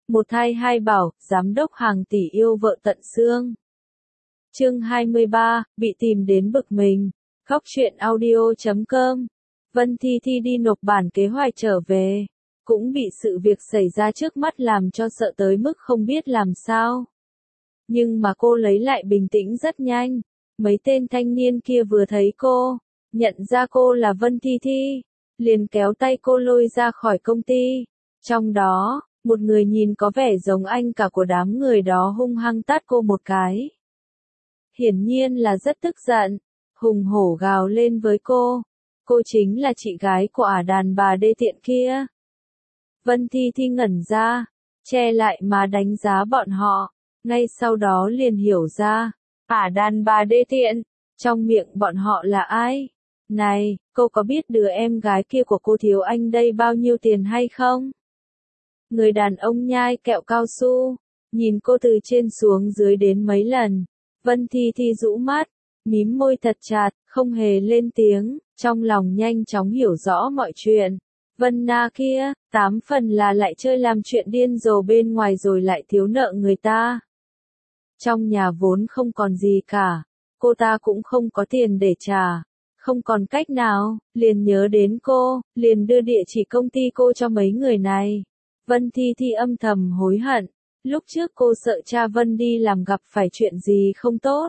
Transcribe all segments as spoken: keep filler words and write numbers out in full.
Một thai hai bảo, giám đốc hàng tỷ yêu vợ tận xương. Chương hai mươi ba, bị tìm đến bực mình. Góc truyện audio chấm com. Vân Thi Thi đi nộp bản kế hoạch trở về, cũng bị sự việc xảy ra trước mắt làm cho sợ tới mức không biết làm sao. Nhưng mà cô lấy lại bình tĩnh rất nhanh. Mấy tên thanh niên kia vừa thấy cô, nhận ra cô là Vân Thi Thi, liền kéo tay cô lôi ra khỏi công ty. Trong đó, một người nhìn có vẻ giống anh cả của đám người đó hung hăng tát cô một cái. Hiển nhiên là rất tức giận, hùng hổ gào lên với cô. Cô chính là chị gái của ả đàn bà đê tiện kia. Vân Thi Thi ngẩn ra, che lại mà đánh giá bọn họ, ngay sau đó liền hiểu ra, ả đàn bà đê tiện, trong miệng bọn họ là ai? Này, cô có biết đứa em gái kia của cô thiếu anh đây bao nhiêu tiền hay không? Người đàn ông nhai kẹo cao su, nhìn cô từ trên xuống dưới đến mấy lần. Vân Thi Thi rũ mắt, mím môi thật chặt, không hề lên tiếng, trong lòng nhanh chóng hiểu rõ mọi chuyện. Vân Na kia, tám phần là lại chơi làm chuyện điên rồ bên ngoài rồi lại thiếu nợ người ta. Trong nhà vốn không còn gì cả, cô ta cũng không có tiền để trả. Không còn cách nào, liền nhớ đến cô, liền đưa địa chỉ công ty cô cho mấy người này. Vân Thi Thi âm thầm hối hận, lúc trước cô sợ cha Vân đi làm gặp phải chuyện gì không tốt,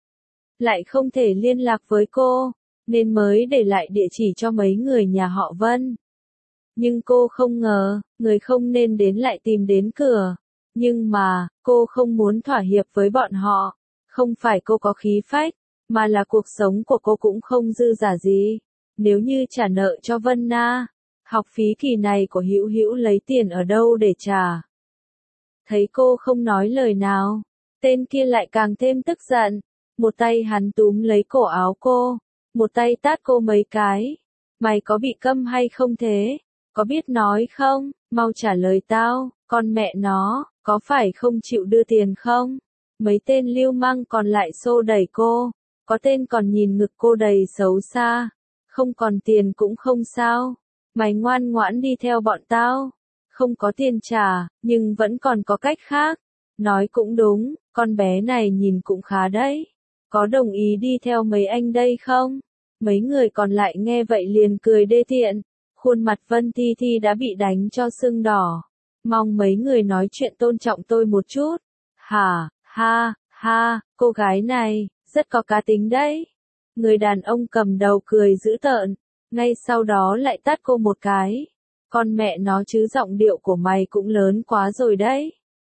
lại không thể liên lạc với cô, nên mới để lại địa chỉ cho mấy người nhà họ Vân. Nhưng cô không ngờ, người không nên đến lại tìm đến cửa. Nhưng mà, cô không muốn thỏa hiệp với bọn họ. Không phải cô có khí phách, mà là cuộc sống của cô cũng không dư giả gì. Nếu như trả nợ cho Vân Na, học phí kỳ này của Hữu Hữu lấy tiền ở đâu để trả? Thấy cô không nói lời nào, tên kia lại càng thêm tức giận. Một tay hắn túm lấy cổ áo cô, một tay tát cô mấy cái. Mày có bị câm hay không thế? Có biết nói không? Mau trả lời tao, con mẹ nó, có phải không chịu đưa tiền không? Mấy tên lưu manh còn lại xô đẩy cô, có tên còn nhìn ngực cô đầy xấu xa. Không còn tiền cũng không sao, mày ngoan ngoãn đi theo bọn tao. Không có tiền trả, nhưng vẫn còn có cách khác. Nói cũng đúng, con bé này nhìn cũng khá đấy. Có đồng ý đi theo mấy anh đây không? Mấy người còn lại nghe vậy liền cười đê tiện. Khuôn mặt Vân Thi Thi đã bị đánh cho sưng đỏ. Mong mấy người nói chuyện tôn trọng tôi một chút. Hả, ha, ha, cô gái này, rất có cá tính đấy. Người đàn ông cầm đầu cười dữ tợn, ngay sau đó lại tát cô một cái. Con mẹ nó chứ giọng điệu của mày cũng lớn quá rồi đấy.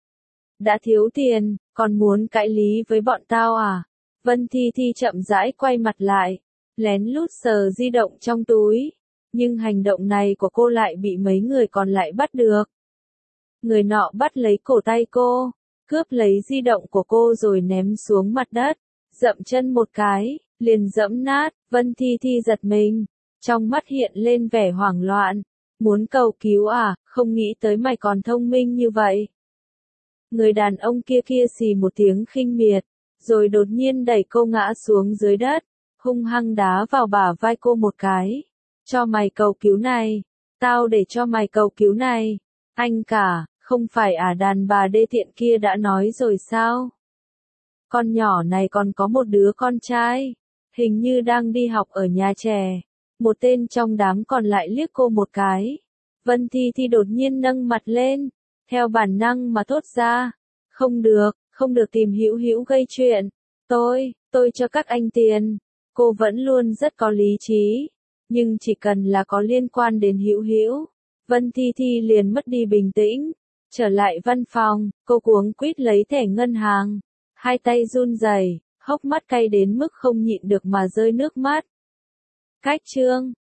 Đã thiếu tiền, còn muốn cãi lý với bọn tao à? Vân Thi Thi chậm rãi quay mặt lại, lén lút sờ di động trong túi. Nhưng hành động này của cô lại bị mấy người còn lại bắt được. Người nọ bắt lấy cổ tay cô, cướp lấy di động của cô rồi ném xuống mặt đất, dậm chân một cái, liền dẫm nát. Vân Thi Thi giật mình, trong mắt hiện lên vẻ hoảng loạn. Muốn cầu cứu à, không nghĩ tới mày còn thông minh như vậy. Người đàn ông kia kia xì một tiếng khinh miệt, rồi đột nhiên đẩy cô ngã xuống dưới đất, hung hăng đá vào bả vai cô một cái. Cho mày cầu cứu này, tao để cho mày cầu cứu này. Anh cả, không phải ả đàn bà đê tiện kia đã nói rồi sao? Con nhỏ này còn có một đứa con trai, hình như đang đi học ở nhà trẻ. Một tên trong đám còn lại liếc cô một cái. Vân Thi Thi đột nhiên nâng mặt lên, theo bản năng mà thốt ra. Không được, không được tìm Hữu Hữu gây chuyện. Tôi, tôi cho các anh tiền. Cô vẫn luôn rất có lý trí. Nhưng chỉ cần là có liên quan đến Hữu Hữu, Vân Thi Thi liền mất đi bình tĩnh. Trở lại văn phòng, cô cuống quýt lấy thẻ ngân hàng. Hai tay run rẩy, hốc mắt cay đến mức không nhịn được mà rơi nước mắt. Cách chương